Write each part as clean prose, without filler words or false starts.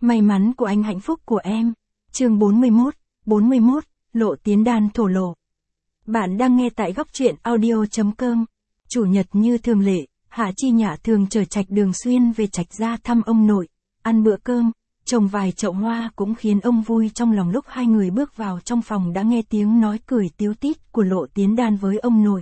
May mắn của anh hạnh phúc của em. Chương 41, Lộ Tiến Đan thổ lộ. Bạn đang nghe tại góc truyện audio.com. Chủ nhật như thường lệ, Hạ Chi Nhã thường chở Trạch Đường Xuyên về Trạch gia thăm ông nội, ăn bữa cơm, trồng vài chậu hoa cũng khiến ông vui trong lòng. Lúc hai người bước vào trong phòng đã nghe tiếng nói cười tíu tít của Lộ Tiến Đan với ông nội.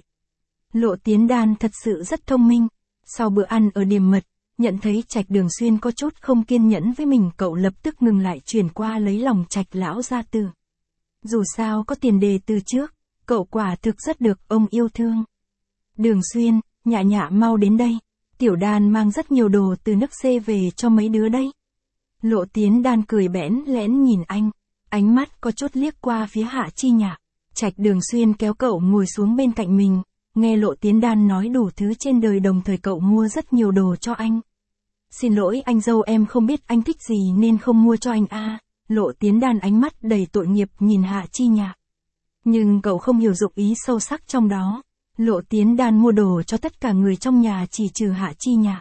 Lộ Tiến Đan thật sự rất thông minh. Sau bữa ăn ở Điềm Mật, nhận thấy Trạch Đường Xuyên có chút không kiên nhẫn với mình, cậu lập tức ngừng lại chuyển qua lấy lòng Trạch lão gia tử. Dù sao có tiền đề từ trước, cậu quả thực rất được ông yêu thương. Đường Xuyên, Nhã Nhã mau đến đây. Tiểu Đan mang rất nhiều đồ từ nước C về cho mấy đứa đây. Lộ Tiến Đan cười bẽn lẽn nhìn anh, ánh mắt có chút liếc qua phía Hạ Chi Nhã. Trạch Đường Xuyên kéo cậu ngồi xuống bên cạnh mình, nghe Lộ Tiến Đan nói đủ thứ trên đời, đồng thời cậu mua rất nhiều đồ cho anh. Xin lỗi anh dâu, em không biết anh thích gì nên không mua cho anh a. Lộ Tiến Đan ánh mắt đầy tội nghiệp nhìn Hạ Chi Nhã. Nhưng cậu không hiểu dụng ý sâu sắc trong đó. Lộ Tiến Đan mua đồ cho tất cả người trong nhà chỉ trừ Hạ Chi Nhã.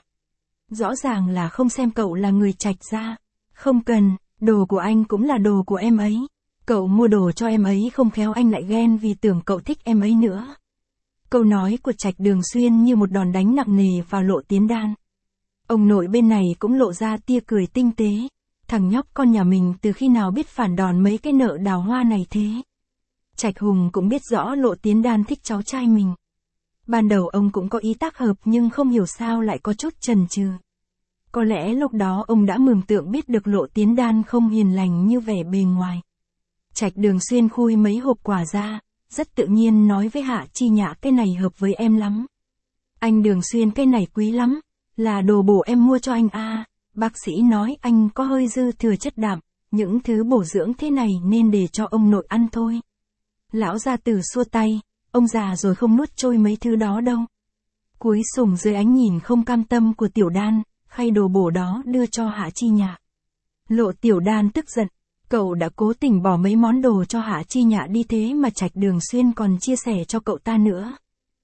Rõ ràng là không xem cậu là người Trạch gia. Không cần, đồ của anh cũng là đồ của em ấy. Cậu mua đồ cho em ấy không khéo anh lại ghen vì tưởng cậu thích em ấy nữa. Câu nói của Trạch Đường Xuyên như một đòn đánh nặng nề vào Lộ Tiến Đan. Ông nội bên này cũng lộ ra tia cười tinh tế. Thằng nhóc con nhà mình từ khi nào biết phản đòn mấy cái nợ đào hoa này thế. Trạch Hùng cũng biết rõ Lộ Tiến Đan thích cháu trai mình. Ban đầu ông cũng có ý tác hợp nhưng không hiểu sao lại có chút chần chừ. Có lẽ lúc đó ông đã mường tượng biết được Lộ Tiến Đan không hiền lành như vẻ bề ngoài. Trạch Đường Xuyên khui mấy hộp quà ra, rất tự nhiên nói với Hạ Chi Nhã, cái này hợp với em lắm. Anh Đường Xuyên, cái này quý lắm, là đồ bổ em mua cho anh a. Bác sĩ nói anh có hơi dư thừa chất đạm, những thứ bổ dưỡng thế này nên để cho ông nội ăn thôi. Lão gia tử xua tay, ông già rồi không nuốt trôi mấy thứ đó đâu. Cúi sùng dưới ánh nhìn không cam tâm của Tiểu Đan, khay đồ bổ đó đưa cho Hạ Chi Nhã. Lộ Tiểu Đan tức giận, cậu đã cố tình bỏ mấy món đồ cho Hạ Chi Nhã đi thế mà Trạch Đường Xuyên còn chia sẻ cho cậu ta nữa.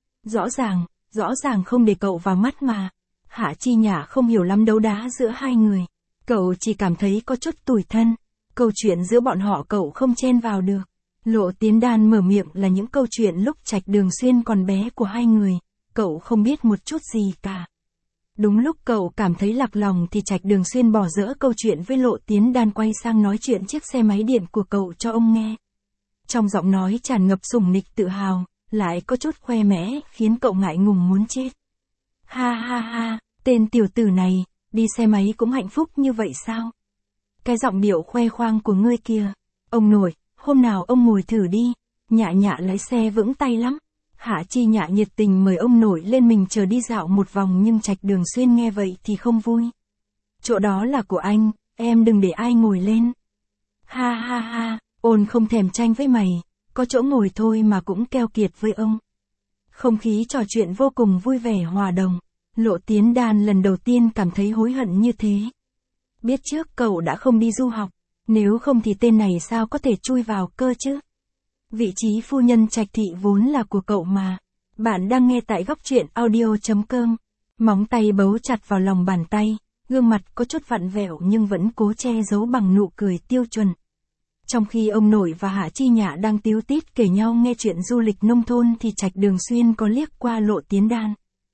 Rõ ràng không để cậu vào mắt mà. Hạ Chi Nhã không hiểu lắm đấu đá giữa hai người. Cậu chỉ cảm thấy có chút tủi thân. Câu chuyện giữa bọn họ cậu không chen vào được. Lộ Tiến Đan mở miệng là những câu chuyện lúc Trạch Đường Xuyên còn bé của hai người. Cậu không biết một chút gì cả. Đúng lúc cậu cảm thấy lạc lòng thì Trạch Đường Xuyên bỏ dỡ câu chuyện với Lộ Tiến Đan, quay sang nói chuyện chiếc xe máy điện của cậu cho ông nghe. Trong giọng nói tràn ngập sủng nịch tự hào, lại có chút khoe mẽ, khiến cậu ngại ngùng muốn chết. Ha ha ha, tên tiểu tử này, đi xe máy cũng hạnh phúc như vậy sao? Cái giọng điệu khoe khoang của ngươi kia. Ông nội, hôm nào ông ngồi thử đi, Nhã Nhã lái xe vững tay lắm. Hạ Chi Nhã nhiệt tình mời ông nội lên mình chờ đi dạo một vòng, nhưng Trạch Đường Xuyên nghe vậy thì không vui. Chỗ đó là của anh, em đừng để ai ngồi lên. Ha ha ha, ôn không thèm tranh với mày, có chỗ ngồi thôi mà cũng keo kiệt với ông. Không khí trò chuyện vô cùng vui vẻ hòa đồng. Lộ Tiến Đan lần đầu tiên cảm thấy hối hận như thế. Biết trước cậu đã không đi du học, nếu không thì tên này sao có thể chui vào cơ chứ. Vị trí phu nhân Trạch thị vốn là của cậu mà. Bạn đang nghe tại góc truyện audio.com. Móng tay bấu chặt vào lòng bàn tay, gương mặt có chút vặn vẹo nhưng vẫn cố che giấu bằng nụ cười tiêu chuẩn. Trong khi ông nội và Hạ Chi Nhã đang tíu tít kể nhau nghe chuyện du lịch nông thôn thì Trạch Đường Xuyên có liếc qua Lộ Tiến Đan.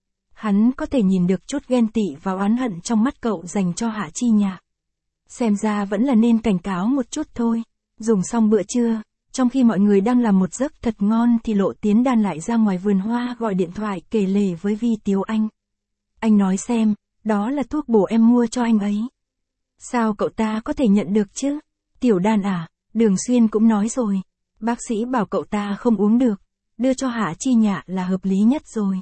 Hắn có thể nhìn được chút ghen tị và oán hận trong mắt cậu dành cho Hạ Chi Nhã. Xem ra vẫn là nên cảnh cáo một chút thôi. Dùng xong bữa trưa, trong khi mọi người đang làm một giấc thật ngon thì Lộ Tiến Đan lại ra ngoài vườn hoa gọi điện thoại kể lể với Vi Tiếu Anh. Anh nói xem, đó là thuốc bổ em mua cho anh ấy. Sao cậu ta có thể nhận được chứ? Tiểu Đan à, Đường Xuyên cũng nói rồi. Bác sĩ bảo cậu ta không uống được, đưa cho Hạ Chi Nhã là hợp lý nhất rồi.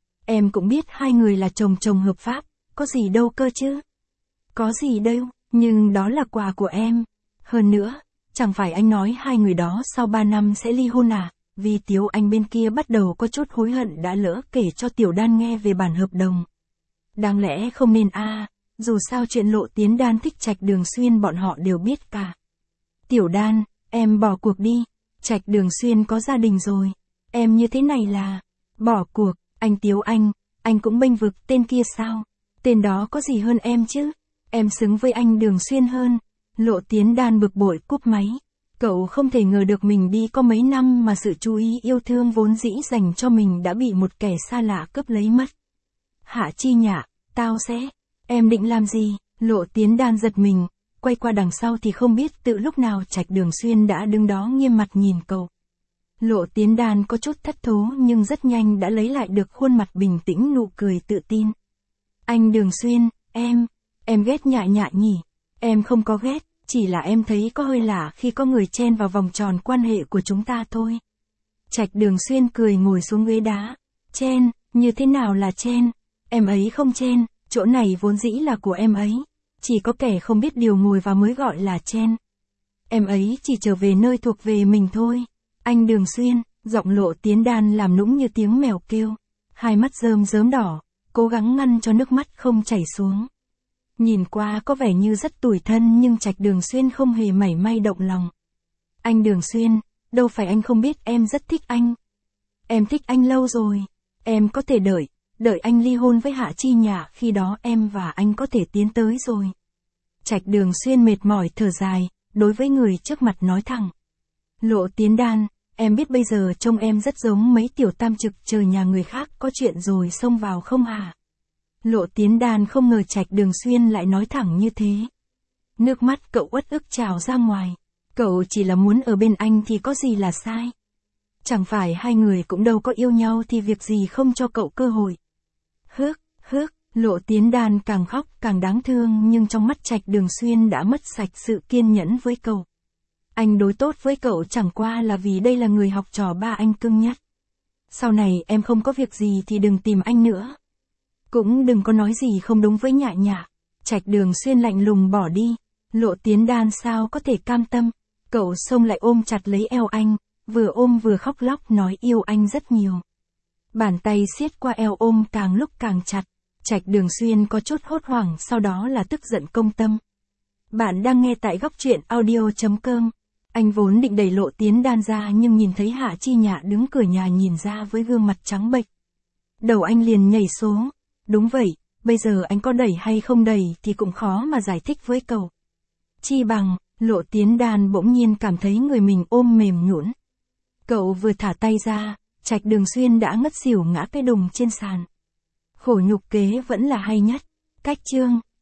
Em cũng biết hai người là chồng hợp pháp, có gì đâu cơ chứ. Có gì đâu, nhưng đó là quà của em. Hơn nữa, chẳng phải anh nói hai người đó sau 3 năm sẽ ly hôn à? Vì Tiếu Anh bên kia bắt đầu có chút hối hận đã lỡ kể cho Tiểu Đan nghe về bản hợp đồng. Đáng lẽ không nên dù sao chuyện Lộ Tiến Đan thích Trạch Đường Xuyên bọn họ đều biết cả. Tiểu Đan, em bỏ cuộc đi, Trạch Đường Xuyên có gia đình rồi. Em như thế này là bỏ cuộc. Anh Tiếu anh cũng bênh vực tên kia sao? Tên đó có gì hơn em chứ? Em xứng với anh Đường Xuyên hơn, Lộ Tiến Đan bực bội cúp máy. Cậu không thể ngờ được mình đi có mấy năm mà sự chú ý yêu thương vốn dĩ dành cho mình đã bị một kẻ xa lạ cướp lấy mất. Hạ Chi Nhạ, tao sẽ... Em định làm gì? Lộ Tiến Đan giật mình, quay qua đằng sau thì không biết tự lúc nào Trạch Đường Xuyên đã đứng đó nghiêm mặt nhìn cậu. Lộ Tiến Đan có chút thất thố nhưng rất nhanh đã lấy lại được khuôn mặt bình tĩnh nụ cười tự tin. Anh Đường Xuyên, em ghét Nhạ Nhạ nhỉ? Em không có ghét, chỉ là em thấy có hơi lạ khi có người chen vào vòng tròn quan hệ của chúng ta thôi. Trạch Đường Xuyên cười ngồi xuống ghế đá. Chen, như thế nào là chen? Em ấy không chen, chỗ này vốn dĩ là của em ấy. Chỉ có kẻ không biết điều ngồi vào mới gọi là chen. Em ấy chỉ trở về nơi thuộc về mình thôi. Anh Đường Xuyên, giọng Lộ Tiến Đan làm nũng như tiếng mèo kêu. Hai mắt rơm rớm đỏ, cố gắng ngăn cho nước mắt không chảy xuống. Nhìn qua có vẻ như rất tủi thân nhưng Trạch Đường Xuyên không hề mảy may động lòng. Anh Đường Xuyên, đâu phải anh không biết em rất thích anh. Em thích anh lâu rồi. Em có thể đợi anh ly hôn với Hạ Chi Nhạ, khi đó em và anh có thể tiến tới rồi. Trạch Đường Xuyên mệt mỏi thở dài, đối với người trước mặt nói thẳng. Lộ Tiến Đan, em biết bây giờ trông em rất giống mấy tiểu tam trực chờ nhà người khác có chuyện rồi xông vào không hả? Lộ Tiến Đan không ngờ Trạch Đường Xuyên lại nói thẳng như thế. Nước mắt cậu uất ức trào ra ngoài. Cậu chỉ là muốn ở bên anh thì có gì là sai? Chẳng phải hai người cũng đâu có yêu nhau thì việc gì không cho cậu cơ hội? Lộ Tiến Đan càng khóc càng đáng thương nhưng trong mắt Trạch Đường Xuyên đã mất sạch sự kiên nhẫn với cậu. Anh đối tốt với cậu chẳng qua là vì đây là người học trò ba anh cưng nhất. Sau này em không có việc gì thì đừng tìm anh nữa. Cũng đừng có nói gì không đúng với Nhạ Nhạ. Trạch Đường Xuyên lạnh lùng bỏ đi. Lộ Tiến Đan sao có thể cam tâm. Cậu xông lại ôm chặt lấy eo anh, vừa ôm vừa khóc lóc nói yêu anh rất nhiều. Bàn tay siết qua eo ôm càng lúc càng chặt. Trạch Đường Xuyên có chút hốt hoảng sau đó là tức giận công tâm. Bạn đang nghe tại góc truyện audio.com. Anh vốn định đẩy Lộ Tiến Đan ra nhưng nhìn thấy Hạ Chi Nhạ đứng cửa nhà nhìn ra với gương mặt trắng bệch. Đầu anh liền nhảy số. Đúng vậy, bây giờ anh có đẩy hay không đẩy thì cũng khó mà giải thích với cậu. Chi bằng, Lộ Tiến Đan bỗng nhiên cảm thấy người mình ôm mềm nhũn. Cậu vừa thả tay ra, Trạch Đường Xuyên đã ngất xỉu ngã cái đùng trên sàn. Khổ nhục kế vẫn là hay nhất. Cách chương